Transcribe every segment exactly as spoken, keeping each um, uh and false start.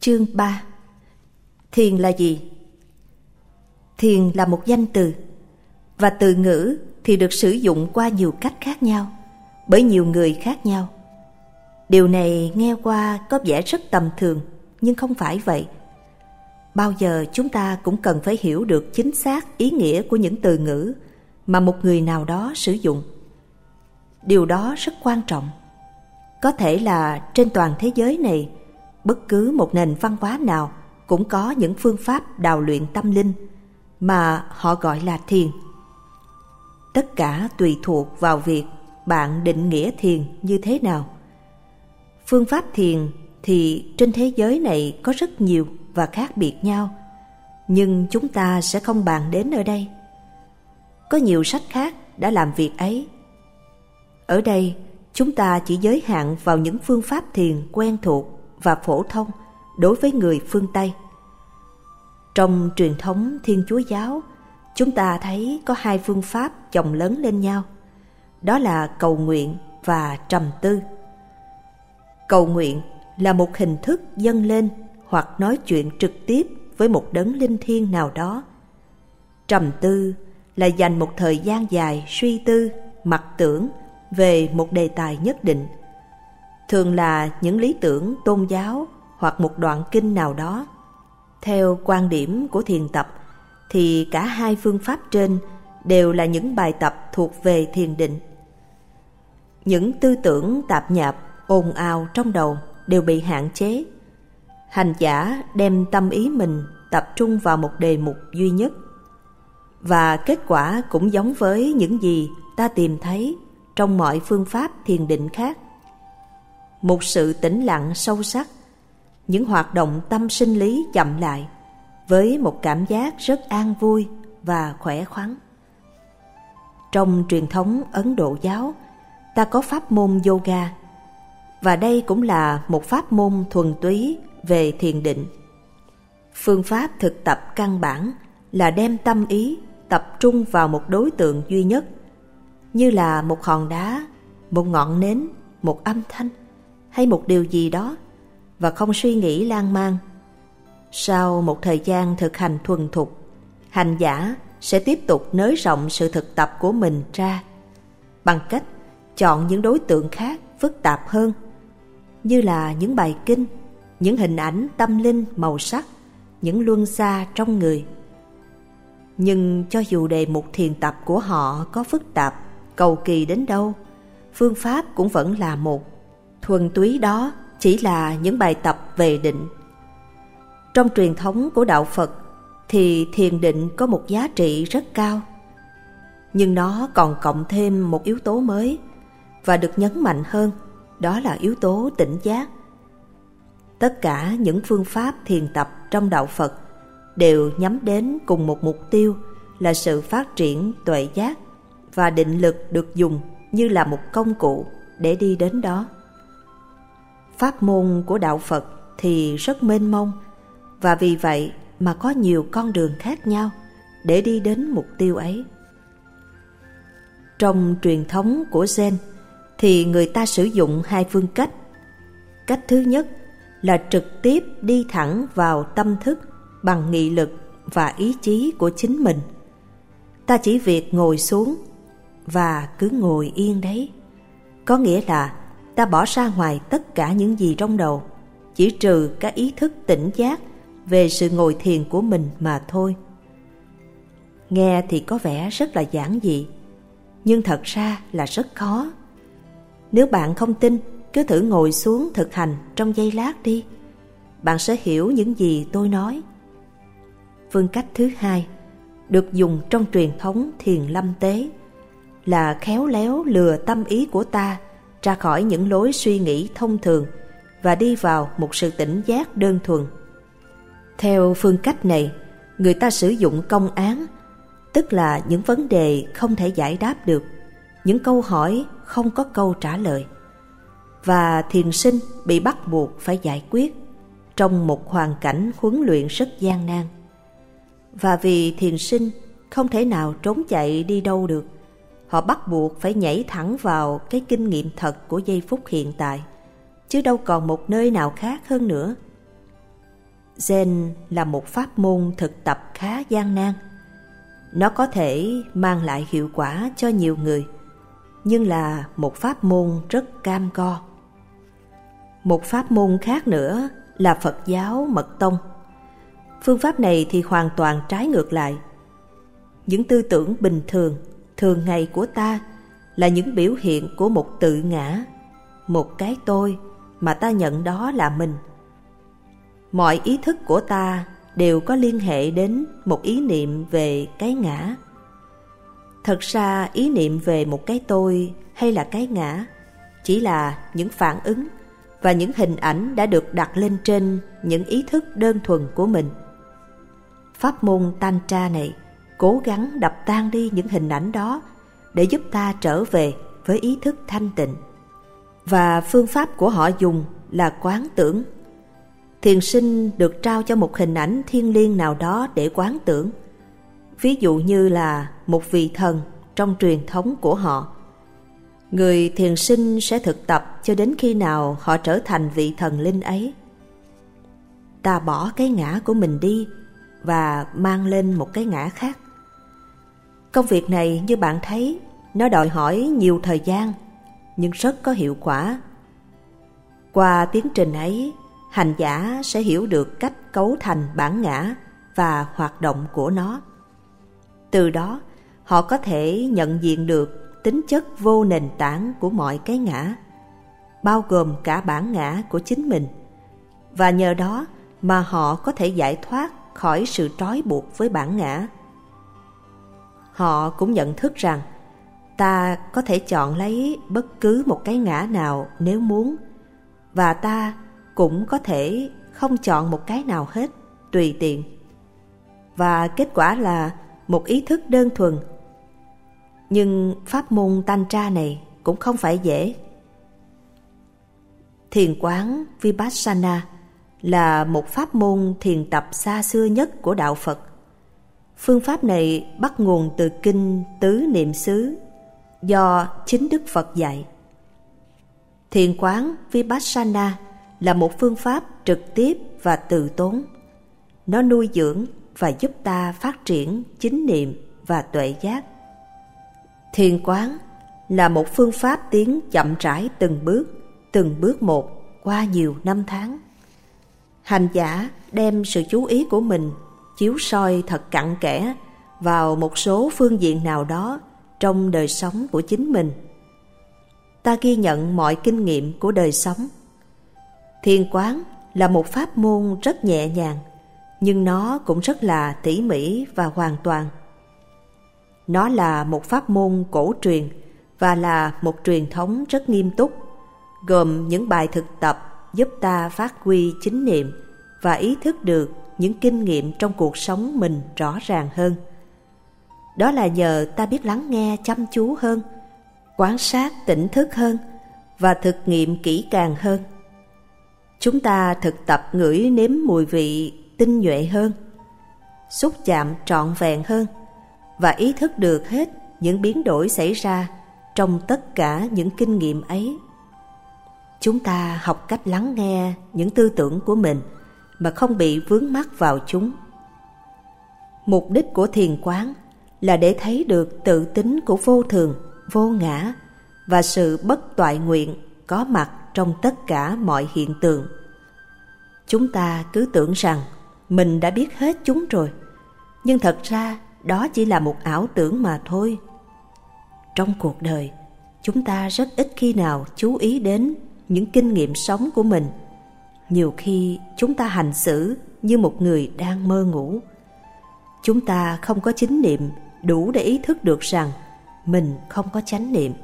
Chương ba. Thiền là gì? Thiền là một danh từ, và từ ngữ thì được sử dụng qua nhiều cách khác nhau, bởi nhiều người khác nhau. Điều này nghe qua có vẻ rất tầm thường, nhưng không phải vậy. Bao giờ chúng ta cũng cần phải hiểu được chính xác ý nghĩa của những từ ngữ mà một người nào đó sử dụng. Điều đó rất quan trọng. Có thể là trên toàn thế giới này, bất cứ một nền văn hóa nào cũng có những phương pháp đào luyện tâm linh mà họ gọi là thiền. Tất cả tùy thuộc vào việc bạn định nghĩa thiền như thế nào. Phương pháp thiền thì trên thế giới này có rất nhiều và khác biệt nhau, nhưng chúng ta sẽ không bàn đến ở đây. Có nhiều sách khác đã làm việc ấy. Ở đây, chúng ta chỉ giới hạn vào những phương pháp thiền quen thuộc và phổ thông đối với người phương Tây. Trong truyền thống Thiên Chúa giáo, chúng ta thấy có hai phương pháp chồng lớn lên nhau. Đó là cầu nguyện và trầm tư. Cầu nguyện là một hình thức dâng lên hoặc nói chuyện trực tiếp với một đấng linh thiêng nào đó. Trầm tư là dành một thời gian dài suy tư, mặc tưởng về một đề tài nhất định, thường là những lý tưởng tôn giáo hoặc một đoạn kinh nào đó. Theo quan điểm của thiền tập thì cả hai phương pháp trên đều là những bài tập thuộc về thiền định. Những tư tưởng tạp nhạp, ồn ào trong đầu đều bị hạn chế. Hành giả đem tâm ý mình tập trung vào một đề mục duy nhất, và kết quả cũng giống với những gì ta tìm thấy trong mọi phương pháp thiền định khác. Một sự tĩnh lặng sâu sắc, những hoạt động tâm sinh lý chậm lại với một cảm giác rất an vui và khỏe khoắn. Trong truyền thống Ấn Độ giáo, ta có pháp môn yoga, và đây cũng là một pháp môn thuần túy về thiền định. Phương pháp thực tập căn bản là đem tâm ý tập trung vào một đối tượng duy nhất, như là một hòn đá, một ngọn nến, một âm thanh hay một điều gì đó, và không suy nghĩ lan man. Sau một thời gian thực hành thuần thục, hành giả sẽ tiếp tục nới rộng sự thực tập của mình ra bằng cách chọn những đối tượng khác phức tạp hơn, như là những bài kinh, những hình ảnh tâm linh màu sắc, những luân xa trong người. Nhưng cho dù đề mục thiền tập của họ có phức tạp, cầu kỳ đến đâu, phương pháp cũng vẫn là một. Thuần túy đó chỉ là những bài tập về định. Trong truyền thống của đạo Phật thì thiền định có một giá trị rất cao, nhưng nó còn cộng thêm một yếu tố mới và được nhấn mạnh hơn, đó là yếu tố tỉnh giác. Tất cả những phương pháp thiền tập trong đạo Phật đều nhắm đến cùng một mục tiêu là sự phát triển tuệ giác, và định lực được dùng như là một công cụ để đi đến đó. Pháp môn của đạo Phật thì rất mênh mông, và vì vậy mà có nhiều con đường khác nhau để đi đến mục tiêu ấy. Trong truyền thống của Zen thì người ta sử dụng hai phương cách. Cách thứ nhất là trực tiếp đi thẳng vào tâm thức bằng nghị lực và ý chí của chính mình. Ta chỉ việc ngồi xuống và cứ ngồi yên đấy. Có nghĩa là ta bỏ ra ngoài tất cả những gì trong đầu, chỉ trừ các ý thức tỉnh giác về sự ngồi thiền của mình mà thôi. Nghe thì có vẻ rất là giản dị, nhưng thật ra là rất khó. Nếu bạn không tin, cứ thử ngồi xuống thực hành trong giây lát đi. Bạn sẽ hiểu những gì tôi nói. Phương cách thứ hai, được dùng trong truyền thống thiền lâm tế, là khéo léo lừa tâm ý của ta ra khỏi những lối suy nghĩ thông thường và đi vào một sự tỉnh giác đơn thuần. Theo phương cách này, người ta sử dụng công án, tức là những vấn đề không thể giải đáp được, những câu hỏi không có câu trả lời, và thiền sinh bị bắt buộc phải giải quyết trong một hoàn cảnh huấn luyện rất gian nan. Và vì thiền sinh không thể nào trốn chạy đi đâu được, họ bắt buộc phải nhảy thẳng vào cái kinh nghiệm thật của giây phút hiện tại, chứ đâu còn một nơi nào khác hơn nữa. Zen là một pháp môn thực tập khá gian nan. Nó có thể mang lại hiệu quả cho nhiều người, nhưng là một pháp môn rất cam go. Một pháp môn khác nữa là Phật giáo Mật Tông. Phương pháp này thì hoàn toàn trái ngược lại. Những tư tưởng bình thường, thường ngày của ta là những biểu hiện của một tự ngã, một cái tôi mà ta nhận đó là mình. Mọi ý thức của ta đều có liên hệ đến một ý niệm về cái ngã. Thật ra ý niệm về một cái tôi hay là cái ngã chỉ là những phản ứng và những hình ảnh đã được đặt lên trên những ý thức đơn thuần của mình. Pháp môn Tantra này cố gắng đập tan đi những hình ảnh đó để giúp ta trở về với ý thức thanh tịnh. Và phương pháp của họ dùng là quán tưởng. Thiền sinh được trao cho một hình ảnh thiêng liêng nào đó để quán tưởng. Ví dụ như là một vị thần trong truyền thống của họ. Người thiền sinh sẽ thực tập cho đến khi nào họ trở thành vị thần linh ấy. Ta bỏ cái ngã của mình đi và mang lên một cái ngã khác. Công việc này như bạn thấy, nó đòi hỏi nhiều thời gian, nhưng rất có hiệu quả. Qua tiến trình ấy, hành giả sẽ hiểu được cách cấu thành bản ngã và hoạt động của nó. Từ đó, họ có thể nhận diện được tính chất vô nền tảng của mọi cái ngã, bao gồm cả bản ngã của chính mình, và nhờ đó mà họ có thể giải thoát khỏi sự trói buộc với bản ngã. Họ cũng nhận thức rằng ta có thể chọn lấy bất cứ một cái ngã nào nếu muốn, và ta cũng có thể không chọn một cái nào hết, tùy tiện. Và kết quả là một ý thức đơn thuần. Nhưng pháp môn Tantra này cũng không phải dễ. Thiền quán Vipassana là một pháp môn thiền tập xa xưa nhất của Đạo Phật. Phương pháp này bắt nguồn từ kinh Tứ Niệm xứ do chính Đức Phật dạy. Thiền quán Vipassana là một phương pháp trực tiếp và từ tốn. Nó nuôi dưỡng và giúp ta phát triển chính niệm và tuệ giác. Thiền quán là một phương pháp tiến chậm rãi từng bước, từng bước một qua nhiều năm tháng. Hành giả đem sự chú ý của mình chiếu soi thật cặn kẽ vào một số phương diện nào đó trong đời sống của chính mình. Ta ghi nhận mọi kinh nghiệm của đời sống. Thiền quán là một pháp môn rất nhẹ nhàng, nhưng nó cũng rất là tỉ mỉ và hoàn toàn. Nó là một pháp môn cổ truyền và là một truyền thống rất nghiêm túc, gồm những bài thực tập giúp ta phát huy chính niệm và ý thức được những kinh nghiệm trong cuộc sống mình rõ ràng hơn. Đó là nhờ ta biết lắng nghe chăm chú hơn, quan sát tỉnh thức hơn và thực nghiệm kỹ càng hơn. Chúng ta thực tập ngửi nếm mùi vị tinh nhuệ hơn, xúc chạm trọn vẹn hơn và ý thức được hết những biến đổi xảy ra trong tất cả những kinh nghiệm ấy. Chúng ta học cách lắng nghe những tư tưởng của mình mà không bị vướng mắc vào chúng. Mục đích của thiền quán là để thấy được tự tính của vô thường, vô ngã và sự bất toại nguyện có mặt trong tất cả mọi hiện tượng. Chúng ta cứ tưởng rằng mình đã biết hết chúng rồi, nhưng thật ra đó chỉ là một ảo tưởng mà thôi. Trong cuộc đời, chúng ta rất ít khi nào chú ý đến những kinh nghiệm sống của mình. Nhiều khi chúng ta hành xử như một người đang mơ ngủ. Chúng ta không có chánh niệm đủ để ý thức được rằng mình không có chánh niệm.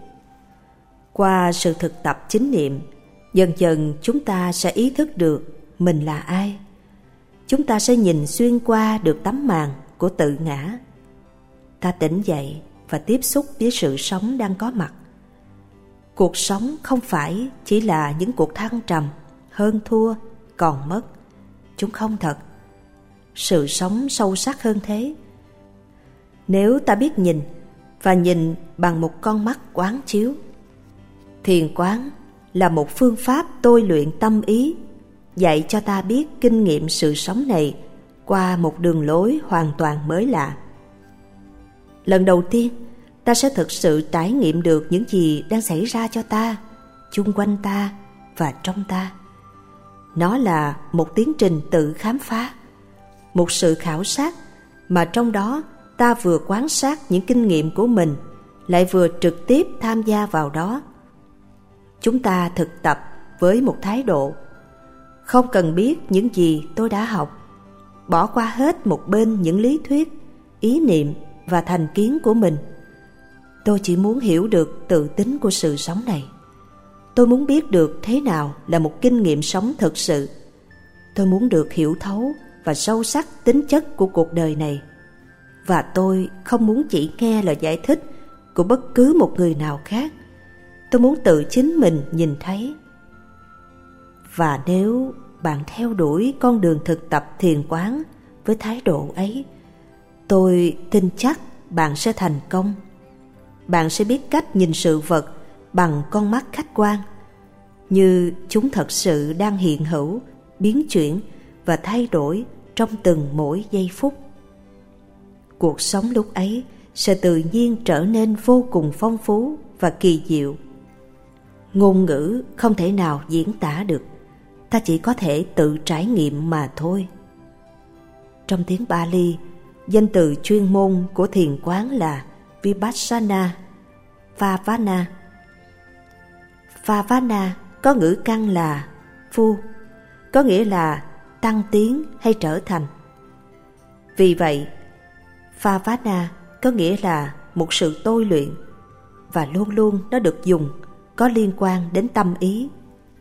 Qua sự thực tập chánh niệm, dần dần chúng ta sẽ ý thức được mình là ai. Chúng ta sẽ nhìn xuyên qua được tấm màn của tự ngã. Ta tỉnh dậy và tiếp xúc với sự sống đang có mặt. Cuộc sống không phải chỉ là những cuộc thăng trầm, hơn thua, còn mất. Chúng không thật. Sự sống sâu sắc hơn thế. Nếu ta biết nhìn và nhìn bằng một con mắt quán chiếu. Thiền quán là một phương pháp tôi luyện tâm ý dạy cho ta biết kinh nghiệm sự sống này qua một đường lối hoàn toàn mới lạ. Lần đầu tiên, ta sẽ thực sự trải nghiệm được những gì đang xảy ra cho ta, chung quanh ta và trong ta. Nó là một tiến trình tự khám phá, một sự khảo sát mà trong đó ta vừa quan sát những kinh nghiệm của mình, lại vừa trực tiếp tham gia vào đó. Chúng ta thực tập với một thái độ không cần biết những gì tôi đã học, bỏ qua hết một bên những lý thuyết, ý niệm và thành kiến của mình. Tôi chỉ muốn hiểu được tự tính của sự sống này. Tôi muốn biết được thế nào là một kinh nghiệm sống thực sự. Tôi muốn được hiểu thấu và sâu sắc tính chất của cuộc đời này. Và tôi không muốn chỉ nghe lời giải thích của bất cứ một người nào khác. Tôi muốn tự chính mình nhìn thấy. Và nếu bạn theo đuổi con đường thực tập thiền quán với thái độ ấy, tôi tin chắc bạn sẽ thành công. Bạn sẽ biết cách nhìn sự vật bằng con mắt khách quan, như chúng thật sự đang hiện hữu, biến chuyển và thay đổi trong từng mỗi giây phút. Cuộc sống lúc ấy sẽ tự nhiên trở nên vô cùng phong phú và kỳ diệu. Ngôn ngữ không thể nào diễn tả được, ta chỉ có thể tự trải nghiệm mà thôi. Trong tiếng Pali, danh từ chuyên môn của thiền quán là Vipassana Bhavana. Bhavana có ngữ căn là phu, có nghĩa là tăng tiến hay trở thành. Vì vậy, Bhavana có nghĩa là một sự tôi luyện, và luôn luôn nó được dùng có liên quan đến tâm ý.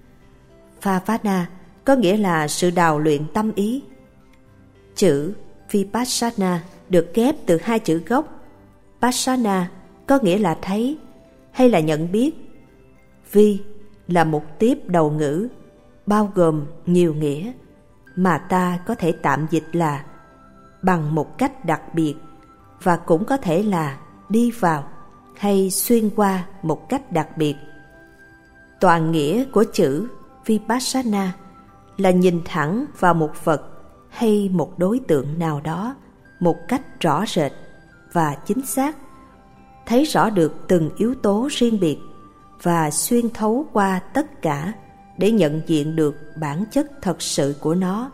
Bhavana có nghĩa là sự đào luyện tâm ý. Chữ Vipassana được ghép từ hai chữ gốc. Passana có nghĩa là thấy hay là nhận biết. Vi là một tiếp đầu ngữ bao gồm nhiều nghĩa, mà ta có thể tạm dịch là bằng một cách đặc biệt, và cũng có thể là đi vào hay xuyên qua một cách đặc biệt. Toàn nghĩa của chữ Vipassana là nhìn thẳng vào một vật hay một đối tượng nào đó một cách rõ rệt và chính xác, thấy rõ được từng yếu tố riêng biệt và xuyên thấu qua tất cả để nhận diện được bản chất thật sự của nó.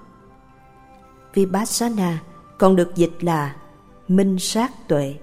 Vipassana còn được dịch là minh sát tuệ.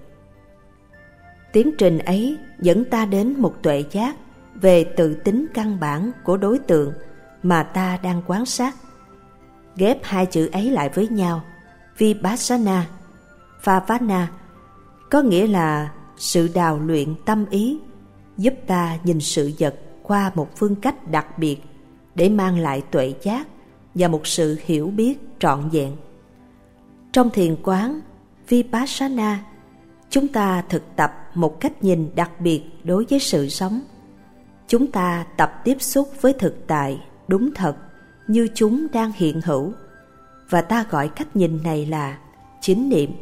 Tiến trình ấy dẫn ta đến một tuệ giác về tự tính căn bản của đối tượng mà ta đang quan sát. Ghép hai chữ ấy lại với nhau, Vipassana, Bhavana, có nghĩa là sự đào luyện tâm ý, giúp ta nhìn sự vật qua một phương cách đặc biệt để mang lại tuệ giác và một sự hiểu biết trọn vẹn. Trong thiền quán Vipassana, chúng ta thực tập một cách nhìn đặc biệt đối với sự sống. Chúng ta tập tiếp xúc với thực tại đúng thật như chúng đang hiện hữu, và ta gọi cách nhìn này là chánh niệm.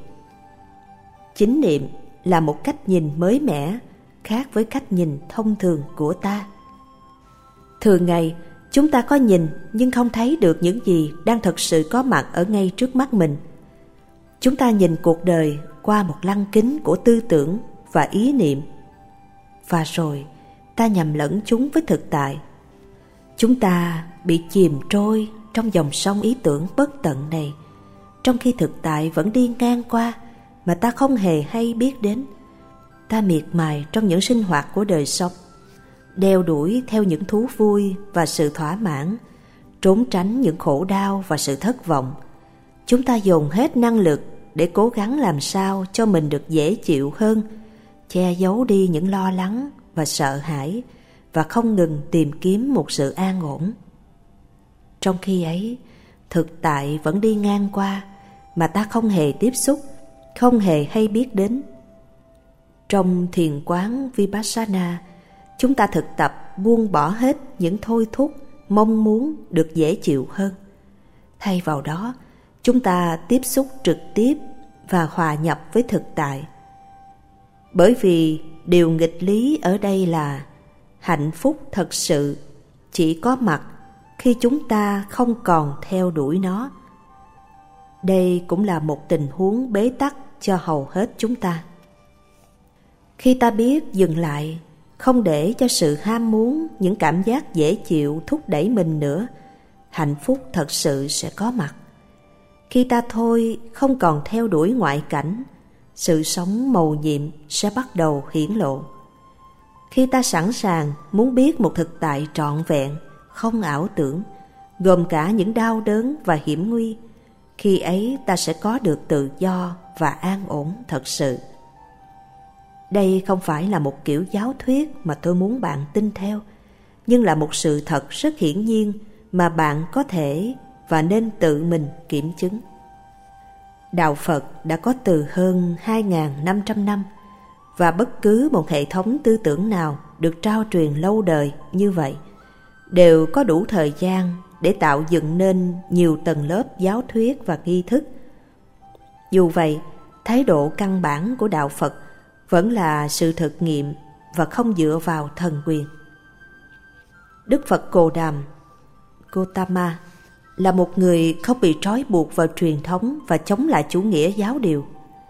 Chánh niệm là một cách nhìn mới mẻ, khác với cách nhìn thông thường của ta. Thường ngày, chúng ta có nhìn nhưng không thấy được những gì đang thực sự có mặt ở ngay trước mắt mình. Chúng ta nhìn cuộc đời qua một lăng kính của tư tưởng và ý niệm, và rồi ta nhầm lẫn chúng với thực tại. Chúng ta bị chìm trôi trong dòng sông ý tưởng bất tận này, trong khi thực tại vẫn đi ngang qua mà ta không hề hay biết đến. Ta miệt mài trong những sinh hoạt của đời sống, đeo đuổi theo những thú vui và sự thỏa mãn, trốn tránh những khổ đau và sự thất vọng. Chúng ta dồn hết năng lực để cố gắng làm sao cho mình được dễ chịu hơn, che giấu đi những lo lắng và sợ hãi, và không ngừng tìm kiếm một sự an ổn. Trong khi ấy, thực tại vẫn đi ngang qua mà ta không hề tiếp xúc, không hề hay biết đến. Trong thiền quán Vipassana, chúng ta thực tập buông bỏ hết những thôi thúc mong muốn được dễ chịu hơn. Thay vào đó, chúng ta tiếp xúc trực tiếp và hòa nhập với thực tại. Bởi vì điều nghịch lý ở đây là hạnh phúc thật sự chỉ có mặt khi chúng ta không còn theo đuổi nó. Đây cũng là một tình huống bế tắc cho hầu hết chúng ta. Khi ta biết dừng lại, không để cho sự ham muốn, những cảm giác dễ chịu thúc đẩy mình nữa, hạnh phúc thật sự sẽ có mặt. Khi ta thôi không còn theo đuổi ngoại cảnh, sự sống mầu nhiệm sẽ bắt đầu hiển lộ. Khi ta sẵn sàng muốn biết một thực tại trọn vẹn, không ảo tưởng, gồm cả những đau đớn và hiểm nguy, khi ấy ta sẽ có được tự do và an ổn thật sự. Đây không phải là một kiểu giáo thuyết mà tôi muốn bạn tin theo, nhưng là một sự thật rất hiển nhiên mà bạn có thể và nên tự mình kiểm chứng. Đạo Phật đã có từ hơn hai nghìn năm trăm năm, và bất cứ một hệ thống tư tưởng nào được trao truyền lâu đời như vậy đều có đủ thời gian để tạo dựng nên nhiều tầng lớp giáo thuyết và nghi thức. Dù vậy, thái độ căn bản của Đạo Phật vẫn là sự thực nghiệm và không dựa vào thần quyền. Đức Phật Cồ Đàm Gotama là một người không bị trói buộc vào truyền thống và chống lại chủ nghĩa giáo điều.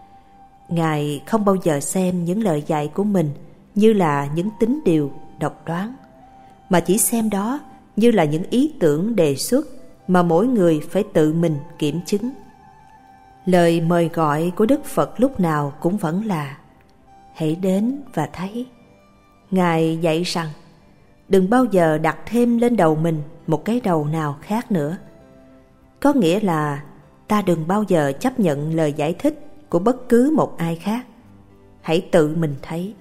Ngài không bao giờ xem những lời dạy của mình như là những tín điều độc đoán, mà chỉ xem đó như là những ý tưởng đề xuất mà mỗi người phải tự mình kiểm chứng. Lời mời gọi của Đức Phật lúc nào cũng vẫn là hãy đến và thấy. Ngài dạy rằng đừng bao giờ đặt thêm lên đầu mình một cái đầu nào khác nữa. Có nghĩa là ta đừng bao giờ chấp nhận lời giải thích của bất cứ một ai khác. Hãy tự mình thấy.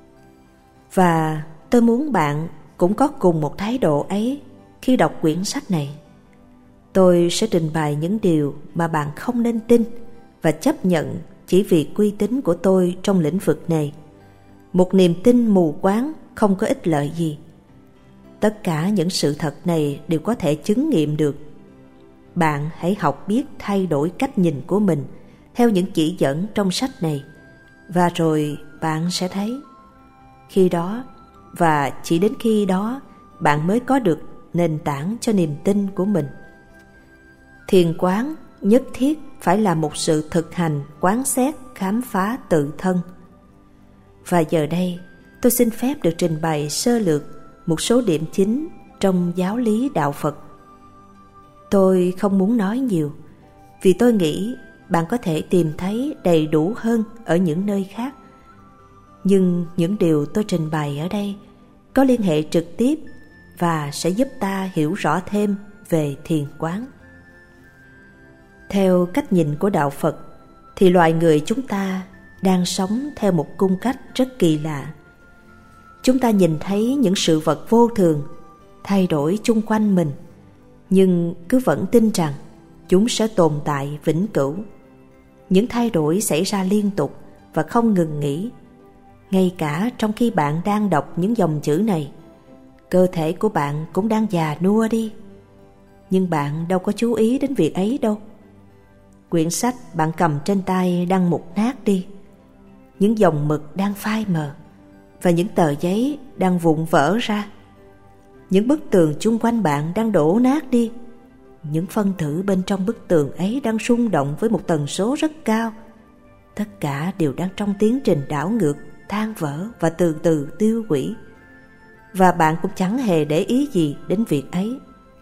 Và tôi muốn bạn cũng có cùng một thái độ ấy khi đọc quyển sách này. Tôi sẽ trình bày những điều mà bạn không nên tin và chấp nhận chỉ vì uy tín của tôi trong lĩnh vực này. Một niềm tin mù quáng không có ích lợi gì. Tất cả những sự thật này đều có thể chứng nghiệm được. Bạn hãy học biết thay đổi cách nhìn của mình theo những chỉ dẫn trong sách này, và rồi bạn sẽ thấy. Khi đó, và chỉ đến khi đó, bạn mới có được nền tảng cho niềm tin của mình. Thiền quán nhất thiết phải là một sự thực hành quán xét, khám phá tự thân. Và giờ đây, tôi xin phép được trình bày sơ lược một số điểm chính trong giáo lý Đạo Phật. Tôi không muốn nói nhiều, vì tôi nghĩ bạn có thể tìm thấy đầy đủ hơn ở những nơi khác. Nhưng những điều tôi trình bày ở đây có liên hệ trực tiếp và sẽ giúp ta hiểu rõ thêm về thiền quán. Theo cách nhìn của Đạo Phật thì loài người chúng ta đang sống theo một cung cách rất kỳ lạ. Chúng ta nhìn thấy những sự vật vô thường thay đổi chung quanh mình, nhưng cứ vẫn tin rằng chúng sẽ tồn tại vĩnh cửu. Những thay đổi xảy ra liên tục và không ngừng nghỉ. Ngay cả trong khi bạn đang đọc những dòng chữ này, cơ thể của bạn cũng đang già nua đi. Nhưng bạn đâu có chú ý đến việc ấy đâu. Quyển sách bạn cầm trên tay đang mục nát đi. Những dòng mực đang phai mờ, và những tờ giấy đang vụn vỡ ra. Những bức tường chung quanh bạn đang đổ nát đi. Những phân tử bên trong bức tường ấy đang rung động với một tần số rất cao. Tất cả đều đang trong tiến trình đảo ngược, tan vỡ và từ từ tiêu hủy. Và bạn cũng chẳng hề để ý gì đến việc ấy.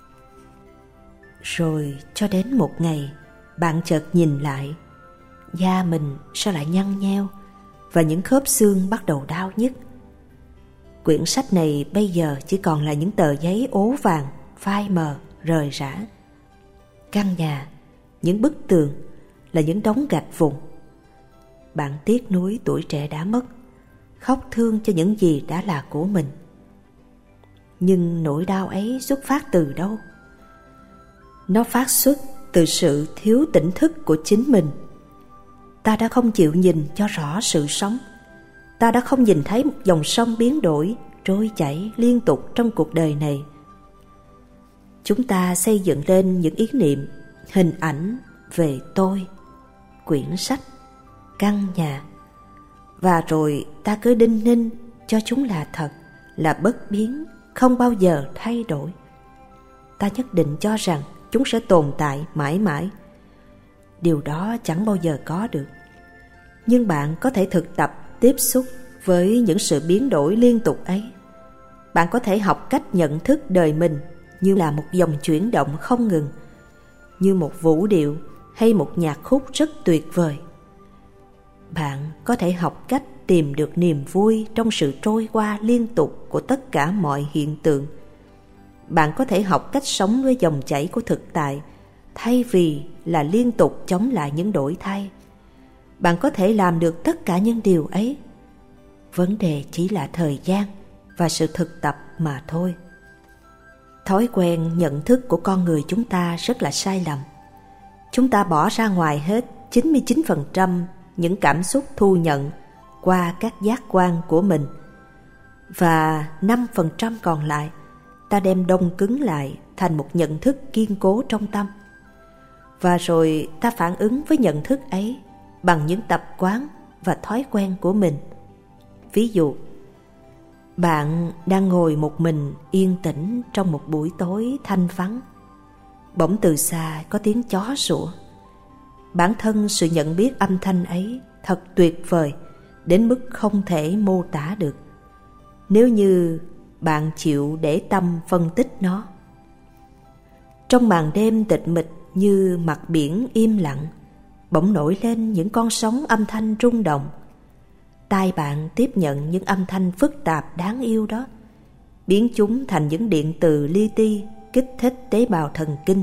Rồi cho đến một ngày, bạn chợt nhìn lại, da mình sao lại nhăn nheo và những khớp xương bắt đầu đau nhức. Quyển sách này bây giờ chỉ còn là những tờ giấy ố vàng, phai mờ, rời rã. Căn nhà, những bức tường là những đống gạch vụn. Bạn tiếc nuối tuổi trẻ đã mất, khóc thương cho những gì đã là của mình. Nhưng nỗi đau ấy xuất phát từ đâu? Nó phát xuất từ sự thiếu tỉnh thức của chính mình. Ta đã không chịu nhìn cho rõ sự sống. Ta đã không nhìn thấy một dòng sông biến đổi, trôi chảy liên tục trong cuộc đời này. Chúng ta xây dựng lên những ý niệm, hình ảnh về tôi, quyển sách, căn nhà, và rồi ta cứ đinh ninh cho chúng là thật, là bất biến, không bao giờ thay đổi. ta nhất định cho rằng chúng sẽ tồn tại mãi mãi. Điều đó chẳng bao giờ có được. Nhưng bạn có thể thực tập tiếp xúc với những sự biến đổi liên tục ấy. Bạn có thể học cách nhận thức đời mình như là một dòng chuyển động không ngừng, như một vũ điệu hay một nhạc khúc rất tuyệt vời. Bạn có thể học cách tìm được niềm vui trong sự trôi qua liên tục của tất cả mọi hiện tượng. Bạn có thể học cách sống với dòng chảy của thực tại thay vì là liên tục chống lại những đổi thay. Bạn có thể làm được tất cả những điều ấy. Vấn đề chỉ là thời gian và sự thực tập mà thôi. Thói quen nhận thức của con người chúng ta rất là sai lầm. Chúng ta bỏ ra ngoài hết chín mươi chín phần trăm những cảm xúc thu nhận qua các giác quan của mình, và năm phần trăm còn lại ta đem đông cứng lại thành một nhận thức kiên cố trong tâm. Và rồi ta phản ứng với nhận thức ấy bằng những tập quán và thói quen của mình. Ví dụ, bạn đang ngồi một mình yên tĩnh trong một buổi tối thanh vắng. Bỗng từ xa có tiếng chó sủa. Bản thân sự nhận biết âm thanh ấy thật tuyệt vời đến mức không thể mô tả được, nếu như bạn chịu để tâm phân tích nó. Trong màn đêm tịch mịch như mặt biển im lặng, bỗng nổi lên những con sóng âm thanh rung động. Tai bạn tiếp nhận những âm thanh phức tạp đáng yêu đó, biến chúng thành những điện từ li ti kích thích tế bào thần kinh.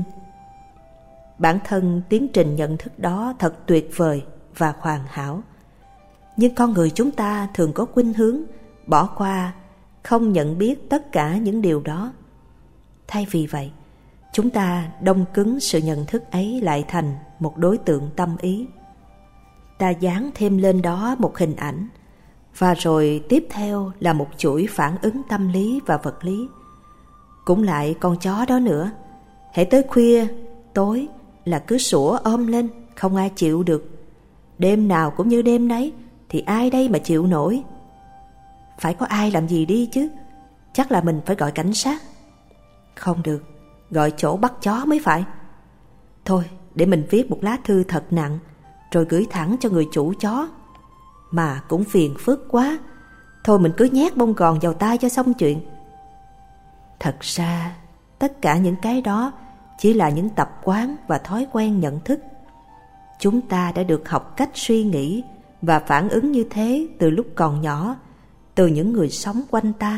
Bản thân tiến trình nhận thức đó thật tuyệt vời và hoàn hảo. Nhưng con người chúng ta thường có khuynh hướng bỏ qua, không nhận biết tất cả những điều đó. Thay vì vậy, chúng ta đông cứng sự nhận thức ấy lại thành một đối tượng tâm ý. Ta dán thêm lên đó một hình ảnh, và rồi tiếp theo là một chuỗi phản ứng tâm lý và vật lý. Cũng lại con chó đó nữa, hễ tới khuya, tối là cứ sủa ôm lên, không ai chịu được. Đêm nào cũng như đêm đấy, thì ai đây mà chịu nổi? Phải có ai làm gì đi chứ. Chắc là mình phải gọi cảnh sát. Không được, gọi chỗ bắt chó mới phải. Thôi, để mình viết một lá thư thật nặng, rồi gửi thẳng cho người chủ chó. Mà cũng phiền phức quá. Thôi mình cứ nhét bông gòn vào tai cho xong chuyện. Thật ra, tất cả những cái đó chỉ là những tập quán và thói quen nhận thức. Chúng ta đã được học cách suy nghĩ và phản ứng như thế từ lúc còn nhỏ, từ những người sống quanh ta.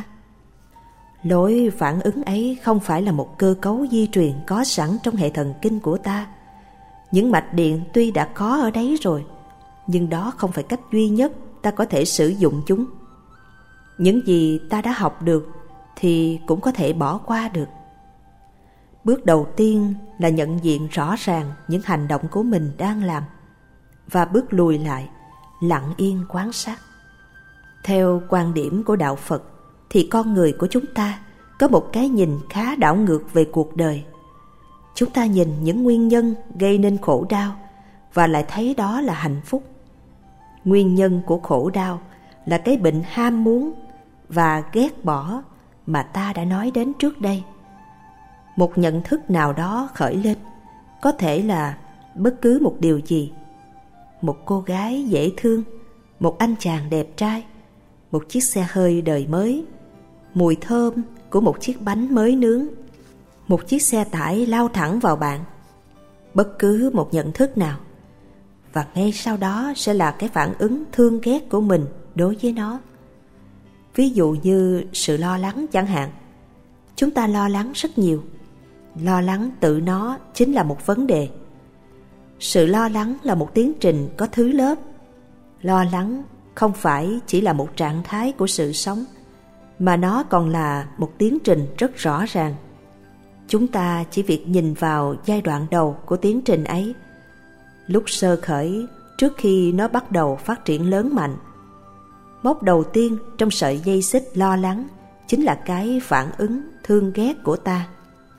Lối phản ứng ấy không phải là một cơ cấu di truyền có sẵn trong hệ thần kinh của ta. Những mạch điện tuy đã có ở đấy rồi, nhưng đó không phải cách duy nhất ta có thể sử dụng chúng. Những gì ta đã học được thì cũng có thể bỏ qua được. Bước đầu tiên là nhận diện rõ ràng những hành động của mình đang làm, và bước lùi lại, lặng yên quan sát. Theo quan điểm của Đạo Phật thì con người của chúng ta có một cái nhìn khá đảo ngược về cuộc đời. Chúng ta nhìn những nguyên nhân gây nên khổ đau và lại thấy đó là hạnh phúc. Nguyên nhân của khổ đau là cái bệnh ham muốn và ghét bỏ mà ta đã nói đến trước đây. Một nhận thức nào đó khởi lên, có thể là bất cứ một điều gì. Một cô gái dễ thương, một anh chàng đẹp trai, một chiếc xe hơi đời mới, mùi thơm của một chiếc bánh mới nướng, một chiếc xe tải lao thẳng vào bạn. Bất cứ một nhận thức nào, và ngay sau đó sẽ là cái phản ứng thương ghét của mình đối với nó. Ví dụ như sự lo lắng chẳng hạn. Chúng ta lo lắng rất nhiều. Lo lắng tự nó chính là một vấn đề. Sự lo lắng là một tiến trình có thứ lớp. Lo lắng không phải chỉ là một trạng thái của sự sống, mà nó còn là một tiến trình rất rõ ràng. Chúng ta chỉ việc nhìn vào giai đoạn đầu của tiến trình ấy, lúc sơ khởi, trước khi nó bắt đầu phát triển lớn mạnh. Mốc đầu tiên trong sợi dây xích lo lắng chính là cái phản ứng thương ghét của ta.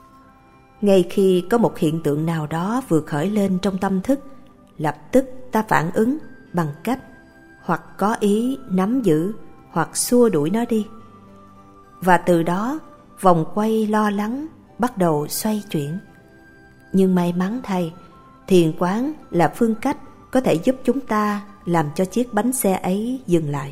Ngay khi có một hiện tượng nào đó vừa khởi lên trong tâm thức, lập tức ta phản ứng bằng cách hoặc có ý nắm giữ hoặc xua đuổi nó đi. Và từ đó, vòng quay lo lắng bắt đầu xoay chuyển. Nhưng may mắn thay, thiền quán là phương cách có thể giúp chúng ta làm cho chiếc bánh xe ấy dừng lại.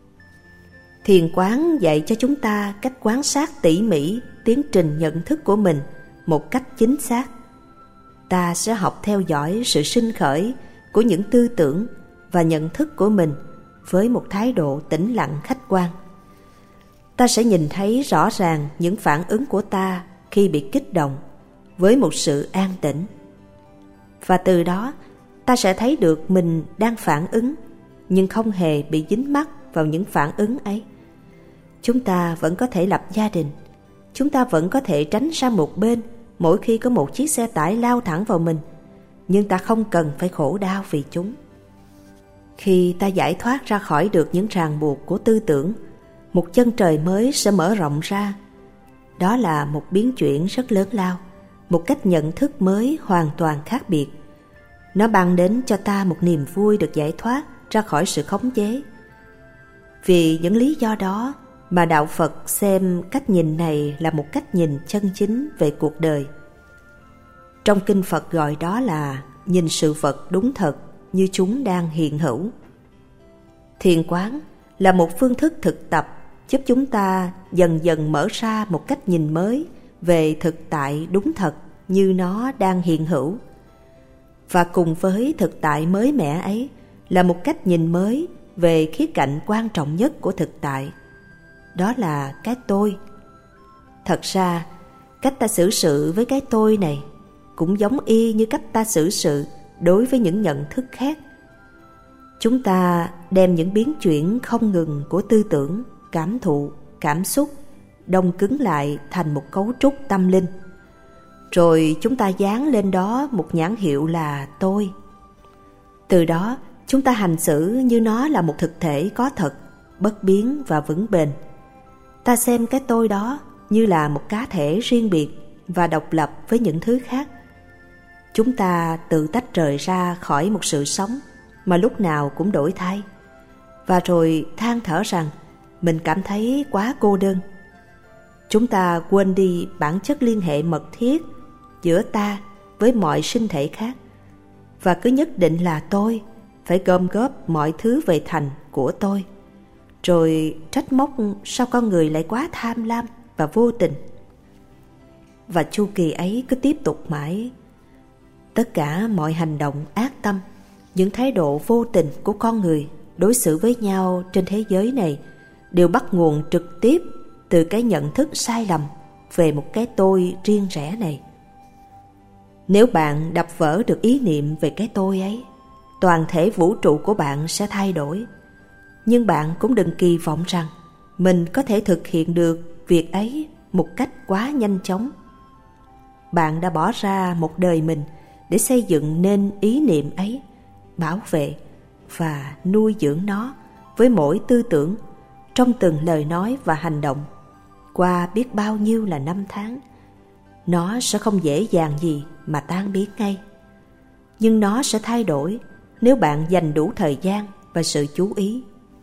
Thiền quán dạy cho chúng ta cách quan sát tỉ mỉ tiến trình nhận thức của mình một cách chính xác. Ta sẽ học theo dõi sự sinh khởi của những tư tưởng và nhận thức của mình với một thái độ tĩnh lặng khách quan. Ta sẽ nhìn thấy rõ ràng những phản ứng của ta khi bị kích động với một sự an tĩnh. Và từ đó ta sẽ thấy được mình đang phản ứng nhưng không hề bị dính mắc vào những phản ứng ấy. Chúng ta vẫn có thể lập gia đình, chúng ta vẫn có thể tránh sang một bên mỗi khi có một chiếc xe tải lao thẳng vào mình, nhưng ta không cần phải khổ đau vì chúng. Khi ta giải thoát ra khỏi được những ràng buộc của tư tưởng, một chân trời mới sẽ mở rộng ra. Đó là một biến chuyển rất lớn lao, một cách nhận thức mới hoàn toàn khác biệt. Nó mang đến cho ta một niềm vui được giải thoát ra khỏi sự khống chế. Vì những lý do đó mà Đạo Phật xem cách nhìn này là một cách nhìn chân chính về cuộc đời. Trong Kinh Phật gọi đó là nhìn sự vật đúng thật như chúng đang hiện hữu. Thiền quán là một phương thức thực tập giúp chúng ta dần dần mở ra một cách nhìn mới về thực tại đúng thật như nó đang hiện hữu. Và cùng với thực tại mới mẻ ấy là một cách nhìn mới về khía cạnh quan trọng nhất của thực tại. Đó là cái tôi. Thật ra, cách ta xử sự với cái tôi này cũng giống y như cách ta xử sự đối với những nhận thức khác. Chúng ta đem những biến chuyển không ngừng của tư tưởng, cảm thụ, cảm xúc đông cứng lại thành một cấu trúc tâm linh. Rồi chúng ta dán lên đó một nhãn hiệu là tôi. Từ đó chúng ta hành xử như nó là một thực thể có thật, bất biến và vững bền. Ta xem cái tôi đó như là một cá thể riêng biệt và độc lập với những thứ khác. Chúng ta tự tách rời ra khỏi một sự sống mà lúc nào cũng đổi thay, và rồi than thở rằng mình cảm thấy quá cô đơn. Chúng ta quên đi bản chất liên hệ mật thiết giữa ta với mọi sinh thể khác, và cứ nhất định là tôi phải gom góp mọi thứ về thành của tôi, rồi trách móc sao con người lại quá tham lam và vô tình. Và chu kỳ ấy cứ tiếp tục mãi. Tất cả mọi hành động ác tâm, những thái độ vô tình của con người đối xử với nhau trên thế giới này đều bắt nguồn trực tiếp từ cái nhận thức sai lầm về một cái tôi riêng rẽ này. Nếu bạn đập vỡ được ý niệm về cái tôi ấy, toàn thể vũ trụ của bạn sẽ thay đổi. Nhưng bạn cũng đừng kỳ vọng rằng mình có thể thực hiện được việc ấy một cách quá nhanh chóng. Bạn đã bỏ ra một đời mình để xây dựng nên ý niệm ấy, bảo vệ và nuôi dưỡng nó với mỗi tư tưởng, trong từng lời nói và hành động, qua biết bao nhiêu là năm tháng. Nó sẽ không dễ dàng gì mà tan biến ngay, nhưng nó sẽ thay đổi nếu bạn dành đủ thời gian và sự chú ý.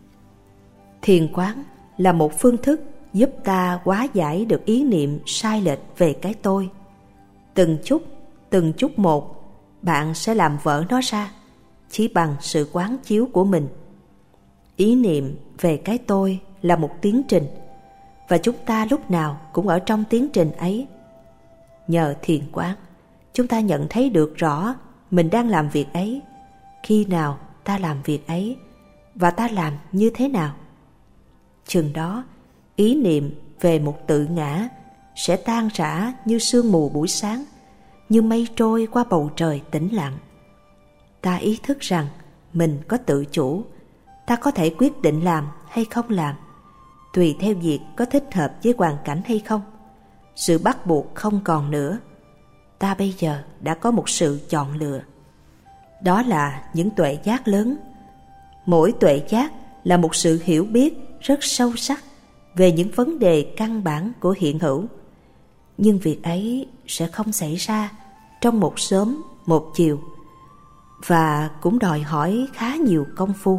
Thiền quán là một phương thức giúp ta hóa giải được ý niệm sai lệch về cái tôi. Từng chút, từng chút một, bạn sẽ làm vỡ nó ra chỉ bằng sự quán chiếu của mình. Ý niệm về cái tôi là một tiến trình, và chúng ta lúc nào cũng ở trong tiến trình ấy. Nhờ thiền quán, chúng ta nhận thấy được rõ mình đang làm việc ấy, khi nào ta làm việc ấy, và ta làm như thế nào. Chừng đó, ý niệm về một tự ngã sẽ tan rã như sương mù buổi sáng, như mây trôi qua bầu trời tĩnh lặng. Ta ý thức rằng mình có tự chủ, ta có thể quyết định làm hay không làm, tùy theo việc có thích hợp với hoàn cảnh hay không. Sự bắt buộc không còn nữa. Ta bây giờ đã có một sự chọn lựa. Đó là những tuệ giác lớn. Mỗi tuệ giác là một sự hiểu biết rất sâu sắc về những vấn đề căn bản của hiện hữu. Nhưng việc ấy sẽ không xảy ra trong một sớm, một chiều, và cũng đòi hỏi khá nhiều công phu.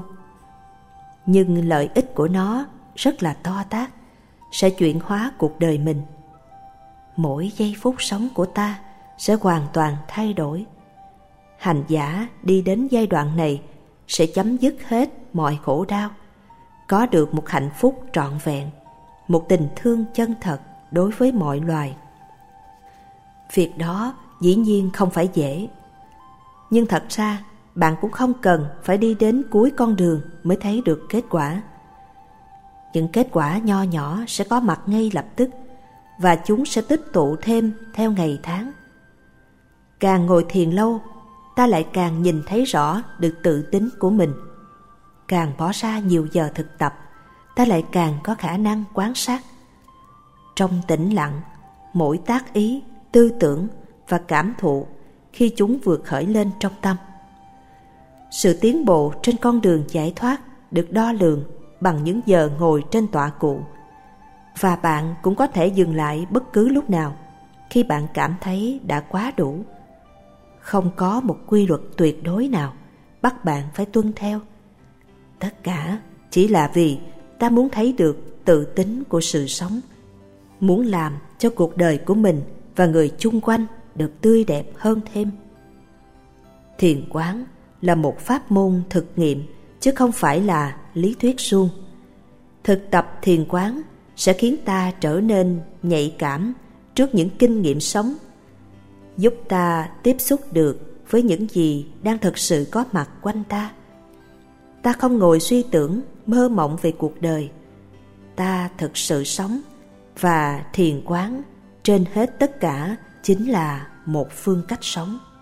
Nhưng lợi ích của nó rất là to tát, sẽ chuyển hóa cuộc đời mình. mỗi giây phút sống của ta sẽ hoàn toàn thay đổi. Hành giả đi đến giai đoạn này sẽ chấm dứt hết mọi khổ đau, có được một hạnh phúc trọn vẹn, một tình thương chân thật đối với mọi loài. Việc đó dĩ nhiên không phải dễ, nhưng thật ra bạn cũng không cần phải đi đến cuối con đường mới thấy được kết quả. Những kết quả nho nhỏ sẽ có mặt ngay lập tức, và chúng sẽ tích tụ thêm theo ngày tháng. Càng ngồi thiền lâu, ta lại càng nhìn thấy rõ được tự tính của mình. Càng bỏ ra nhiều giờ thực tập, ta lại càng có khả năng quan sát. Trong tĩnh lặng, mỗi tác ý, tư tưởng và cảm thụ khi chúng vừa khởi lên trong tâm. Sự tiến bộ trên con đường giải thoát được đo lường bằng những giờ ngồi trên tọa cụ, và bạn cũng có thể dừng lại bất cứ lúc nào khi bạn cảm thấy đã quá đủ. Không có một quy luật tuyệt đối nào bắt bạn phải tuân theo. Tất cả chỉ là vì ta muốn thấy được tự tính của sự sống, muốn làm cho cuộc đời của mình và người chung quanh được tươi đẹp hơn thêm. Thiền quán là một pháp môn thực nghiệm, chứ không phải là lý thuyết suông. Thực tập thiền quán sẽ khiến ta trở nên nhạy cảm trước những kinh nghiệm sống, giúp ta tiếp xúc được với những gì đang thực sự có mặt quanh ta. Ta không ngồi suy tưởng, mơ mộng về cuộc đời. Ta thực sự sống, và thiền quán trên hết tất cả chính là một phương cách sống.